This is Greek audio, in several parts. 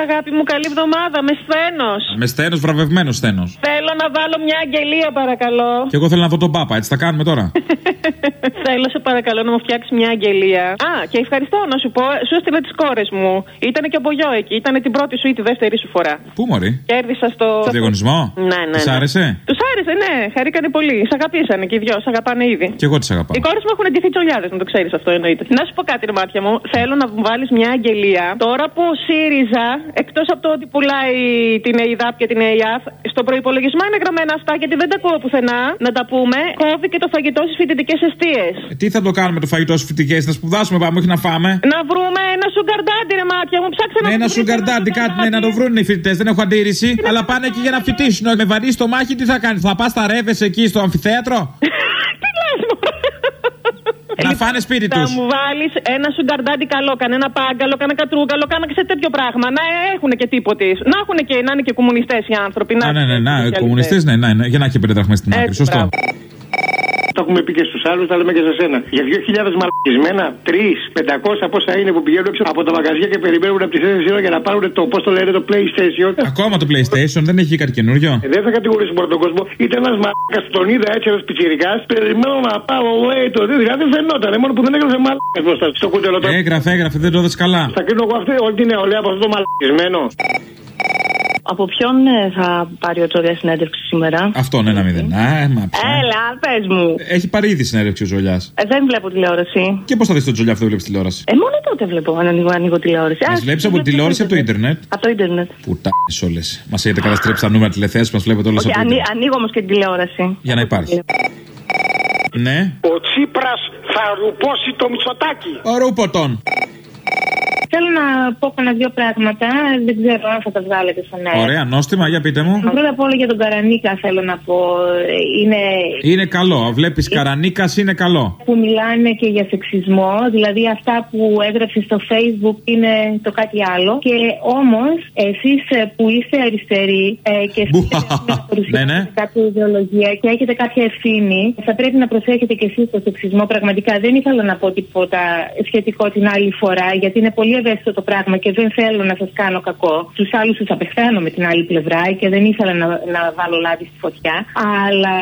αγάπη μου, καλή εβδομάδα. Με σθένος. Με σθένος, βραβευμένο σθένος. Θέλω να βάλω μια αγγελία, παρακαλώ. Και εγώ θέλω να δω τον Πάπα, έτσι θα κάνουμε τώρα. Θέλω, σε παρακαλώ, να μου φτιάξει μια αγγελία. Α, και ευχαριστώ να σου πω, σου έστειλε τις κόρες μου. Ήτανε και ο Μπογιό εκεί. Ήτανε την πρώτη σου ή τη δεύτερη σου φορά. Πού, μωρή? Κέρδισα στο διαγωνισμό. Ναι. Τους άρεσε? Τους άρεσε, ναι. Χαρήκανε πολύ. Σ' αγαπήσανε και οι δυο. Σ' αγαπάνε ήδη. Και εγώ τις αγαπάω. Οι κόρες μου έχουν ντυθεί τσολιάδες, να το ξέρεις αυτό εννοείται. Να σου πω κάτι, ρε μάτια μου. Θέλω να μου βάλεις μια αγγελία. Τώρα που ο ΣΥΡΙΖΑ, εκτός από το ότι πουλάει την ΕΙΔΑΠ και την ΕΙΑΘ, στον προϋπολογισμό είναι γραμμένα αυτά γιατί δεν τα ακούω πουθενά. Να τα πούμε, κόβει και το φαγητό στις φοιτητικές εστίες. Τι θα το κάνουμε το φαγητό στις φοιτητικές, να σπουδάσουμε, πάμε, όχι να φάμε. Να βρούμε ένα σουγκαρντάντι, ρε μάτια μου, ψάξε να ένα σουγκαρντάντι, κάτι να το βρουν οι φοιτητές, δεν έχω αντίρρηση. Αλλά πάνε εκεί για να φοιτήσουν. Με βαρύ στο μάχη, τι θα κάνει, θα πας τα ρεύες εκεί στο αμφιθέατρο. Να φάνε σπίτι τους. Θα μου βάλεις ένα σουγκαρντάντι καλό, κανένα πάγκαλο, κανένα κατρούγκαλο, κανένα σε τέτοιο πράγμα. Να έχουν και τίποτε. Να είναι και κομμουνιστές οι άνθρωποι. Ναι, κομμουνιστές, ναι. Για να έχει 5 δραχμές στην άκρη, σωστό. Το έχουμε πει και στους άλλους, τα λέμε και σε σένα. Για 2.000 μαλακισμένα, 3.500 πόσα είναι που πηγαίνουν έξω από τα μαγαζιά και περιμένουν από τη θέση ώρα για να πάρουν το, πώς το λένε, το PlayStation. Ακόμα το PlayStation δεν έχει κάτι καινούριο. Δεν θα κατηγορήσουμε μόνο τον κόσμο. Ήταν ένας μαλάκας, τον είδα έτσι ένας πιτσιρικάς. Περιμένω να πάω, λέει το. Δηλαδή φαινόταν, μόνο που δεν έγραφε μαλάκας μπροστά στο κούτελο. Έγραφε, δεν το έδωσε καλά. Θα κρίνω εγώ όλη την νεολαία από αυτό το μαλακισμένο. Από ποιον θα πάρει ο Τζολιάς συνέντευξη σήμερα? Αυτόν 1-0. Έλα, πες μου. Έχει πάρει ήδη συνέντευξη ο Τζολιάς. Δεν βλέπω τηλεόραση. Και πώς θα δεις τον Τζολιά αυτό, δεν βλέπεις τηλεόραση? Μόνο τότε βλέπω, αν ανοίγω τηλεόραση. Μας βλέπεις από τηλεόραση από το ίντερνετ? Από το ίντερνετ. Πουτάνες όλες. Μας έχετε καταστρέψει τα νούμερα τηλεθέσεις, μας βλέπετε όλες από το ίντερνετ. Ανοίγω όμως και την τηλεόραση. Για να υπάρχει. Ναι. Ο Τσίπρας θα ρουπώσει το Μητσοτάκη. Ο Ρούποτον. Θέλω να πω κανένα δύο πράγματα. Δεν ξέρω αν θα τα βγάλετε στον αέρα. Ωραία, νόστιμα, για πείτε μου. Πρώτα απ' όλα για τον Καρανίκα θέλω να πω. Είναι καλό. Βλέπεις, Καρανίκας είναι καλό. Που μιλάνε και για σεξισμό. Δηλαδή αυτά που έγραψε στο Facebook είναι το κάτι άλλο. Και όμως εσείς που είστε αριστεροί και παρουσιάζετε κάποια ιδεολογία και έχετε κάποια ευθύνη, θα πρέπει να προσέχετε και εσείς το σεξισμό. Πραγματικά δεν ήθελα να πω τίποτα σχετικό την άλλη φορά, γιατί είναι πολύ ευαίσθητο το πράγμα και δεν θέλω να σας κάνω κακό. Στους άλλους τους απεχθάνω με την άλλη πλευρά και δεν ήθελα να βάλω λάδι στη φωτιά. Αλλά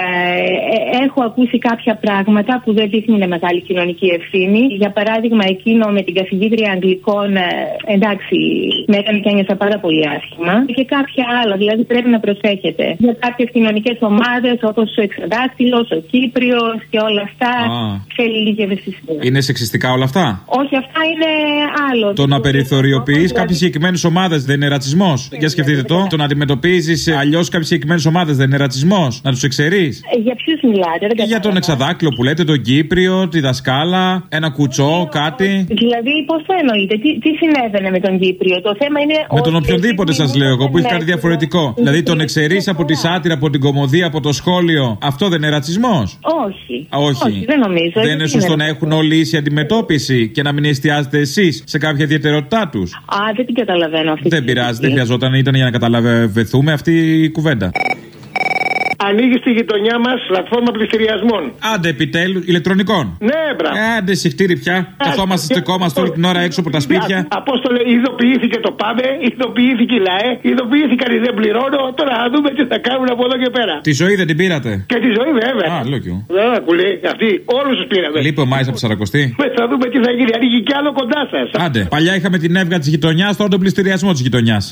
έχω ακούσει κάποια πράγματα που δεν δείχνουν μεγάλη κοινωνική ευθύνη. Για παράδειγμα, εκείνο με την καθηγήτρια Αγγλικών, εντάξει, με έκανε και ένιωσα πάρα πολύ άσχημα. Και κάποια άλλα, δηλαδή πρέπει να προσέχετε. Για κάποιες κοινωνικές ομάδες όπως ο Εξαδάκτυλος, ο Κύπριος και όλα αυτά. Θέλει λίγη ευαισθησία. Είναι σεξιστικά όλα αυτά? Όχι, αυτά είναι άλλο. Το να περιθωριοποιείς κάποιες συγκεκριμένες ομάδες δεν είναι ρατσισμός? Για σκεφτείτε το. Το να αντιμετωπίζεις αλλιώς κάποιες συγκεκριμένες ομάδες δεν είναι ρατσισμός? Να τους εξαιρείς? Για ποιους μιλάτε? Και για τον Εξαδάκλο που λέτε, τον Κύπριο, τη δασκάλα, ένα κουτσό, κάτι. Δηλαδή, πώς το εννοείτε, τι συνέβαινε με τον Κύπριο? Το θέμα είναι. Με τον οποιονδήποτε σας λέω εγώ που έχει κάτι διαφορετικό. Δηλαδή τον εξαιρείς από τη σάτυρα, από την κωμωδία, από το σχόλιο. Αυτό δεν είναι ρατσισμός? Όχι, δεν νομίζω. Δεν είναι σωστό να έχουν όλοι ίση αντιμετώπιση και να μην εστιάζετε εσείς σε κάποια ιδιαιτερότητά τους? Δεν την καταλαβαίνω αυτή. Δεν πειράζει, δεν χρειαζόταν, ήταν για να καταλαβαίνουμε αυτή η κουβέντα. Ανοίγει στη γειτονιά μας πλατφόρμα πληστηριασμών. Άντε επιτέλους, ηλεκτρονικών. Ναι, μπράβο. Άντε συχτήρι πια. Καθόμαστε, στεκόμαστε όλη την ώρα έξω από τα σπίτια. Απόστολε, ειδοποιήθηκε το ΠΑΜΕ, ειδοποιήθηκε η ΛΑΕ, ειδοποιήθηκαν οι δεν πληρώνω. Τώρα να δούμε τι θα κάνουν από εδώ και πέρα. Τη ζωή δεν την πήρατε? Και τη ζωή, βέβαια. Λόγιο. Δεν ακουλεί, αυτοί όλους τους πήραμε. Λείπει ο Μάης από Σαρακοστή. Θα δούμε τι θα γίνει, ανοίγει κι άλλο κοντά σας. Άντε, παλιά είχαμε την έβγα της γειτονιάς, τώρα τον πληστηριασμό της γειτονιάς.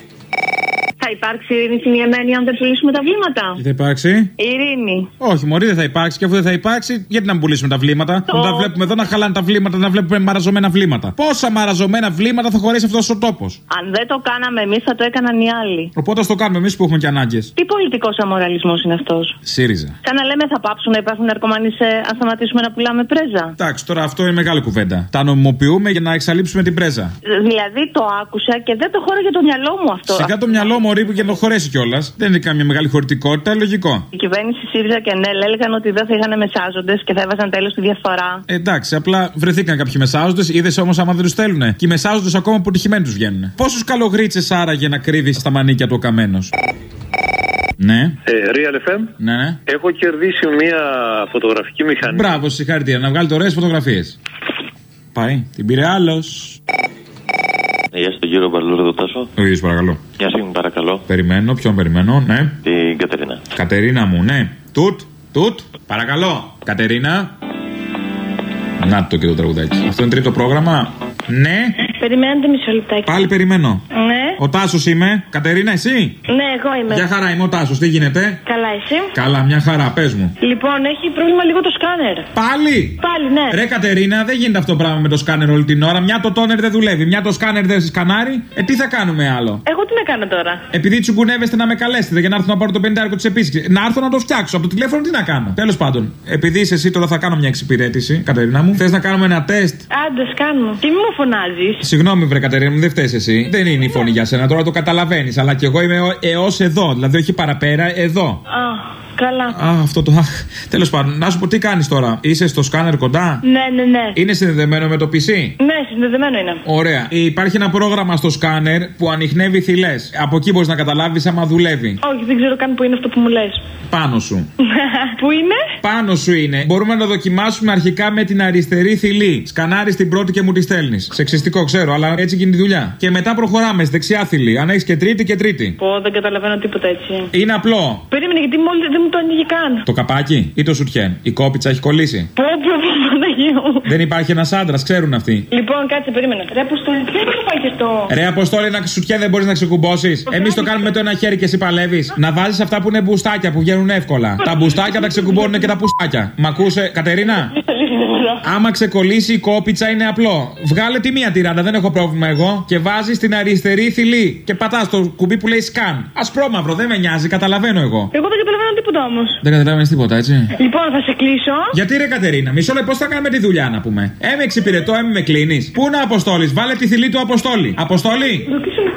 Θα υπάρξει ειρήνη σημειωμένη αν δεν πουλήσουμε τα βλήματα? Τι θα υπάρξει? Ειρήνη. Όχι, μωρή, δεν θα υπάρξει. Και αφού δεν θα υπάρξει, γιατί να μην πουλήσουμε τα βλήματα? Να τα βλέπουμε εδώ να χαλάνε τα βλήματα, να βλέπουμε μαραζωμένα βλήματα. Πόσα μαραζωμένα βλήματα θα χωρέσει αυτός ο τόπος? Αν δεν το κάναμε εμείς, θα το έκαναν οι άλλοι. Οπότε ας το κάνουμε εμείς που έχουμε και ανάγκες. Τι πολιτικός αμοραλισμός είναι αυτός? ΣΥΡΙΖΑ. Σαν να λέμε θα πάψουν να υπάρχουν ναρκωμανείς αν σταματήσουμε να πουλάμε πρέζα. Εντάξει, τώρα αυτό είναι μεγάλη κουβέντα. Τα νομιμοποιούμε για να εξαλείψουμε την πρέζα. Δηλαδή το άκουσα και δεν το χώραγε το μυαλό μου αυτό. Σιγά το μυαλό μου ρίπου και να το χωρέσει κιόλας. Δεν είναι καμία μεγάλη χωρητικότητα, λογικό. Η κυβέρνηση ΣΥΡΙΖΑ και ΝΕΛ έλεγαν ότι δεν θα είχαν μεσάζοντες και θα έβαζαν τέλος στη διαφθορά. Εντάξει, απλά βρεθήκαν κάποιοι μεσάζοντες. Είδες όμως άμα δεν τους στέλνουνε. Και οι μεσάζοντες ακόμα αποτυχημένοι τους βγαίνουν. Πόσους καλογρίτσες άραγε να κρύβει στα μανίκια του ο Καμένος? Ναι. Real FM. Ναι. Έχω κερδίσει μια φωτογραφική μηχανή. Μπράβο, συγχαρητήρια. Να βγάλετε ωραίες φωτογραφίες. Πάει. Την πήρε άλλος. Γεια σου, τον κύριο Μπαλούρδο Τάσο. Ο ίδιος, παρακαλώ. Μια στιγμή, παρακαλώ. Περιμένω, ποιον περιμένω, ναι. Την Κατερίνα. Κατερίνα μου, ναι. Τουτ, παρακαλώ. Κατερίνα. Να το και το τραγουδάκι. Αυτό είναι τρίτο πρόγραμμα. Ναι. Περιμένετε μισό λεπτάκι. Πάλι περιμένω. Ναι. Ο Τάσος είμαι. Κατερίνα, εσύ? Ναι, εγώ είμαι. Μια χαρά είμαι ο Τάσος. Τι γίνεται? Καλά, εσύ? Καλά, μια χαρά, πες μου. Λοιπόν, έχει πρόβλημα λίγο το σκάνερ. Πάλι! Πάλι, ναι. Ρε Κατερίνα, δεν γίνεται αυτό το πράγμα με το σκάνερ όλη την ώρα. Μια το τόνερ δεν δουλεύει, μια το σκάνερ δεν σκανάρει. Τι θα κάνουμε άλλο? Εγώ τι να κάνω τώρα? Επειδή τσουγκουνεύεστε να με καλέσετε για να έρθω να πάρω το 50 τη επίσκεψη. Να έρθω να το φτιάξω. Από το τηλέφωνο τι να κάνω? Τέλος πάντων, επειδή είσαι εσύ τώρα θα κάνω μια εξυπηρέτηση, Κατερίνα μου. Θες να κάνουμε ένα τεστ? Άντε, κάνουμε. Τι μου φωνάζεις? Συγγνώμη, βρε Κατερίνα μου, δεν φταίς εσύ. Δεν είναι η φωνή για σένα, τώρα το καταλαβαίνεις. Αλλά κι εγώ είμαι έως εδώ, δηλαδή όχι παραπέρα, εδώ. Καλά. Αυτό το. Τέλος πάντων, να σου πω τι κάνεις τώρα. Είσαι στο σκάνερ κοντά? Ναι. Είναι συνδεδεμένο με το PC? Ναι, συνδεδεμένο είναι. Ωραία. Υπάρχει ένα πρόγραμμα στο σκάνερ που ανιχνεύει θηλές. Από εκεί μπορείς να καταλάβεις άμα δουλεύει. Όχι, δεν ξέρω καν που είναι αυτό που μου λες. Πάνω σου. Πού είναι? Πάνω σου είναι. Μπορούμε να το δοκιμάσουμε αρχικά με την αριστερή θηλή. Σκανάρεις την πρώτη και μου τη στέλνεις. Σεξιστικό, ξέρω, αλλά έτσι γίνεται η δουλειά. Και μετά προχωράμε στη δεξιά θηλή. Αν έχεις και τρίτη. Δεν καταλαβαίνω τίποτα έτσι. Είναι απλό. Περίμενε, γιατί μόλις δεν μου το ανοίγει καν. Το καπάκι ή το σουτιέν? Η κόπιτσα έχει κολλήσει. Δεν υπάρχει ένας άντρας, ξέρουν αυτοί. Λοιπόν, κάτσε, περίμενε. Ρε Αποστόλη, τι είναι πάει αυτό? Ρε Αποστόλη, ένα σουτιέν δεν μπορείς να ξεκουμπώσεις? Εμείς το κάνουμε με το ένα χέρι και εσύ παλεύεις. Να βάζεις αυτά που είναι μπουστάκια που βγαίνουν εύκολα. Τα μπουστάκια τα ξεκουμπώνουν και τα πουστάκια. Μ' ακούσε, Κατερίνα? Άμα ξεκολλήσει η κόπιτσα είναι απλό. Βγάλε τη μία τυράντα, δεν έχω πρόβλημα εγώ. Και βάζεις την αριστερή θηλή. Και πατάς το κουμπί που λέει σκαν. Ασπρόμαυρο, δεν με νοιάζει, καταλαβαίνω εγώ. Εγώ δεν καταλαβαίνω τίποτα όμως. Δεν καταλαβαίνεις τίποτα, έτσι. Λοιπόν, θα σε κλείσω. Γιατί ρε Κατερίνα, μισό λεπτό, πώς θα κάνουμε τη δουλειά να πούμε? Με εξυπηρετώ, με κλείνεις. Πού να Αποστόλης, βάλε τη θηλή του Αποστόλη. Αποστόλη!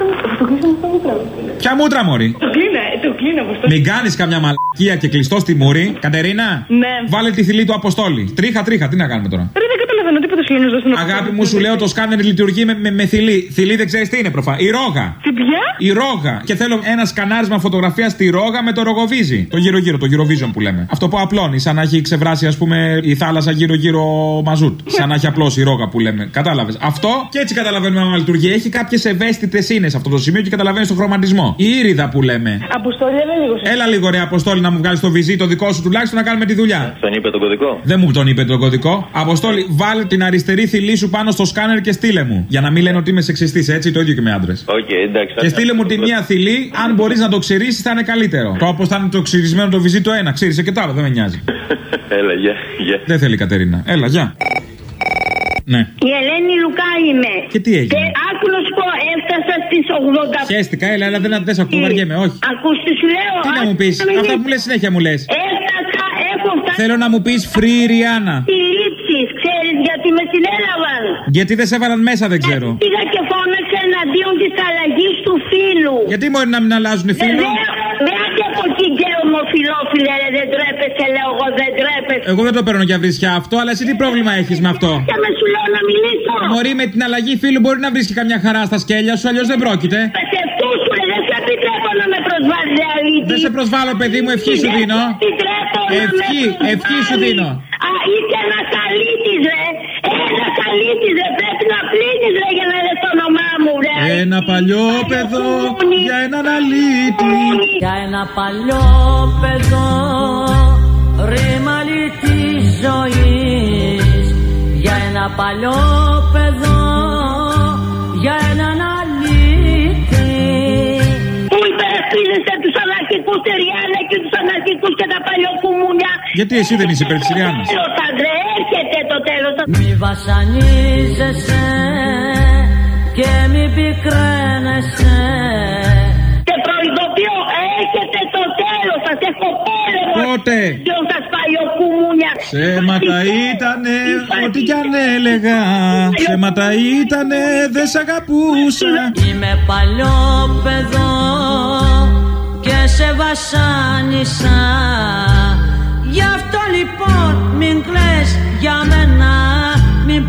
Ποια μούτρα, μωρή? Το κλείνω, Αποστόλη. Μην κάνεις καμιά μαλακία και κλειστό στη μούρη. Κατερίνα! Ναι. Βάλε τη θηλή του Αποστόλη. Τρίχα, τι να κάνουμε τώρα? Δεν καταλαβαίνω τίποτα σου λένε στον Αγάπη μου, σου λέω το σκάνερ λειτουργεί με θηλή. Θηλή δεν ξέρεις τι είναι η ρόγα. Τι πια? Η ρόγα. Και θέλω ένα σκανάρισμα φωτογραφία στη ρόγα με το ρογοβίζι. Το γύρω-γύρω, το Eurovision που λέμε. Αυτό που απλώνει, σαν να έχει ξεβράσει, ας πούμε, η θάλασσα γύρω-γύρω μαζούτ. Σαν να έχει απλώσει η ρόγα που λέμε. Κατάλαβες? Αυτό και έτσι καταλαβαίνουμε άμα λειτουργεί. Έχει κάποιες ευαίσθητες ίνες σε αυτό το σημείο και καταλαβαίνεις το χρωματισμό. Η ήριδα που λέμε. Αποστόλη, έλα λίγο ρε Αποστόλη να μου βγάλεις το βυζί, το δικό σου τουλάχιστον να κάνουμε τη δουλειά. Τον είπε τον κωδικό? Δεν μου τον είπε τον κωδικό. Αποστόλη, βάλε την αριστερή θηλή σου πάνω στο σκάνερ και στείλε μου. Για να μην λένε ότι είμαι σεξιστής, έτσι, το ίδιο και με άντρες. Εντάξει. Και στείλε μου τη μία θηλή, αν μπορείς να το ξυρίσεις θα είναι καλύτερο. Το όπως θα είναι το ξυρισμένο το βυζί το ένα, ξύρισε και το άλλο, δεν με νοιάζει. Έλα, γεια. Δεν θέλει η Κατερίνα. Έλα, γεια. Ναι. Η Ελένη Λουκά είμαι. Και τι έγινε? Και άκου να σου πω, έφτασα στις 80. Χαίστηκα, έλα, δεν σε ακούω, βαριέμαι, όχι. Ακούς τι σου λέω? Τι να μου πεις, αυτά που μου λες συνέχεια μου λες. Έφτασα, έχω φτάσει. Θέλω να μου πεις Free Rihanna. Τι λήψεις, ξέρεις γιατί με συνέλαβαν? Γιατί δεν σε έβαλαν μέσα, δεν ξέρω. Πήγα και φώναξα εναντίον της αλλαγής του φύλου. Γιατί μπορεί να μην αλλάζουν φύλο? Δεν και από εκεί και ομοφυλόφιλε, δεν τρέπεσαι, λέω εγώ, δεν τρέπεσαι. Εγώ δεν το παίρνω για βρισιά αυτό, αλλά εσύ τι πρόβλημα έχεις με αυτό? Και με σου λέω να μιλήσω. Μωρή, με την αλλαγή φύλου μπορεί να βρεις και καμιά χαρά στα σκέλια σου, αλλιώς δεν πρόκειται. Δεν σε επιτρέπω να με προσβάλλει, αλήθεια. Δεν σε προσβάλλω, παιδί μου, ευχή σου δίνω. Ευχή σου δίνω. Είσαι ένας αλήτης, ρε. Ένας αλήτης, ρε. Πρέπει να πλύνεις, ρε, για να λες το όνομά μου, ρε. Ένα παλιό παιδό για έναν αλήτη. Για ένα παλιό παιδό, ρήμα αλήτης ζωής. Για ένα παλιό παιδό, για έναν αλήτη. Πού υπερασπίζεσαι τους αναρχικούς τη Ριάννα και τους αναρχικούς και τα παλιοκουμούνια? Γιατί εσύ δεν είσαι υπέρ της Ριάννας? Έρχεται το τέλος. Μη βασανίζεσαι και μη πικραίνεσαι. Και προειδοποιώ, έρχεται το τέλος. Σας έχω πόλεμο. Πότε? Και σας παλιοκουμούνια. Ψέματα ήτανε ό,τι κι αν έλεγα. Ψέματα ήτανε δεν σ' αγαπούσα. Είμαι παλιό παιδό και σε βασάνισα. Γι' αυτό λοιπόν μην κλαις για μένα, μην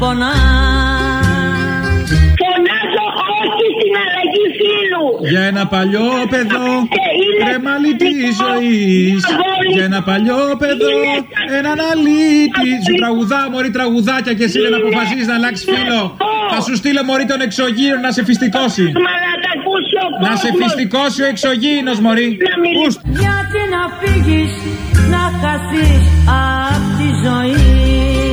πονάς. Φωνάζω όχι στην αλλαγή φύλου. Για ένα παλιό παιδό, κρεμάλι της ζωής. Για ένα παλιό παιδό, έναν αλήτη. Σου τραγουδά, μωρή τραγουδάκια και εσύ δεν αποφασίζεις να αλλάξεις φύλο. Θα σου στείλω μωρή τον εξωγήινο να σε φυστικώσει. Να σε φυστικώσει ο εξωγήινος μωρή. Γιατί να φύγεις, να χαθείς απ' τη ζωή.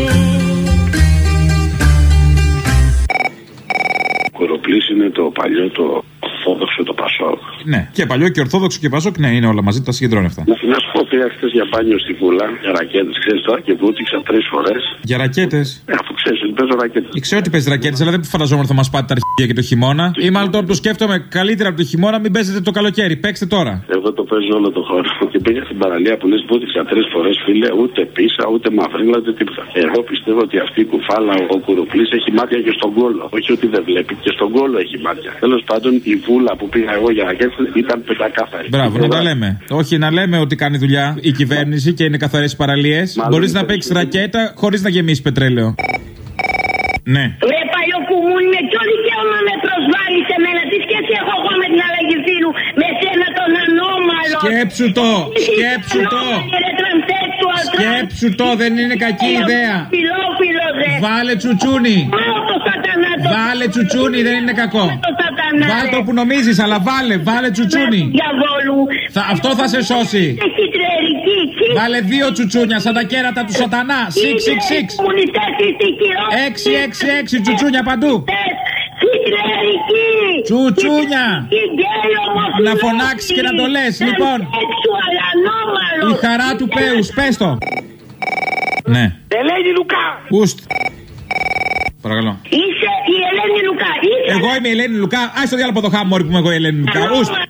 Κουροπλής είναι το παλιό, το Ορθόδοξο, το Πασόκ. Ναι, και παλιό και Ορθόδοξο και Πασόκ, ναι, είναι όλα μαζί, τα συγκεντρώνει αυτά. Να σου πω, πήγα χθες για μπάνιο στη Βούλα, για ρακέτες, ξέρεις τώρα, και βούτυξα 3 φορές. Για ρακέτες. Αφού ξέρεις ότι παίζω ρακέτες. Ξέρω ότι παίζει ρακέτες, αλλά δεν φανταζόμουν ότι θα μας πάτε τα αρχίδια και το χειμώνα. Ή μάλλον τώρα που το σκέφτομαι καλύτερα από το χειμώνα, μην παίζετε το καλοκαίρι. Παίξτε τώρα. Εγώ το παίζω όλο το χώρο. Και πήγα στην παραλία που λες βούτυξα 3 φορές, φίλε, ούτε πίσα, ούτε μαυρίλα, ούτε τίποτα. Εγώ πιστεύω ότι αυτή η κουφάλα, ο Κουροπλής, έχει μάτια και στον κόλο. Όχι ότι δεν βλέπει, και στον κόλο έχει μάτια. Τέλος πάντων, η Βούλα που πήγα εγώ για ρακέτες ήταν πεντακάθαρη. Μπράβο, να τα λέμε. Όχι να λέμε ότι κάνει δουλειά η κυβέρνηση και είναι καθαρές οι παραλίες. Μπορείς να παίξεις ρακέτα χωρίς να γεμίσεις πετρέλαιο. Ναι. Ρε παλιοκουμούνι, με ποιο δικαίωμα με προσβάλλεις εμένα? Τι σχέση έχω εγώ με την αλλαγή φύλου? Με σένα τον ανώμαλο. Σκέψου το, σκέψου το. Σκέψου το, δεν είναι κακή ιδέα. Βάλε τσουτσούνι. Βάλε τσουτσούνι, δεν είναι κακό. Βάλε το που νομίζεις, αλλά βάλε τσουτσούνι. Αυτό θα σε σώσει. Βάλε 2 τσουτσούνια σαν τα κέρατα του σατανά. 666. 666 τσουτσούνια παντού. Τσουτσούνια. Να φωνάξεις και να το λες. Λοιπόν, η χαρά του Πέους, πες το. Ναι. Ελένη Λουκά. Ουστ. Παρακαλώ. Είσαι η Ελένη Λουκά. Εγώ είμαι η Ελένη Λουκά. Άσε το διάλογο από το χάμο που είμαι εγώ η Ελένη Λουκά. Ουστ.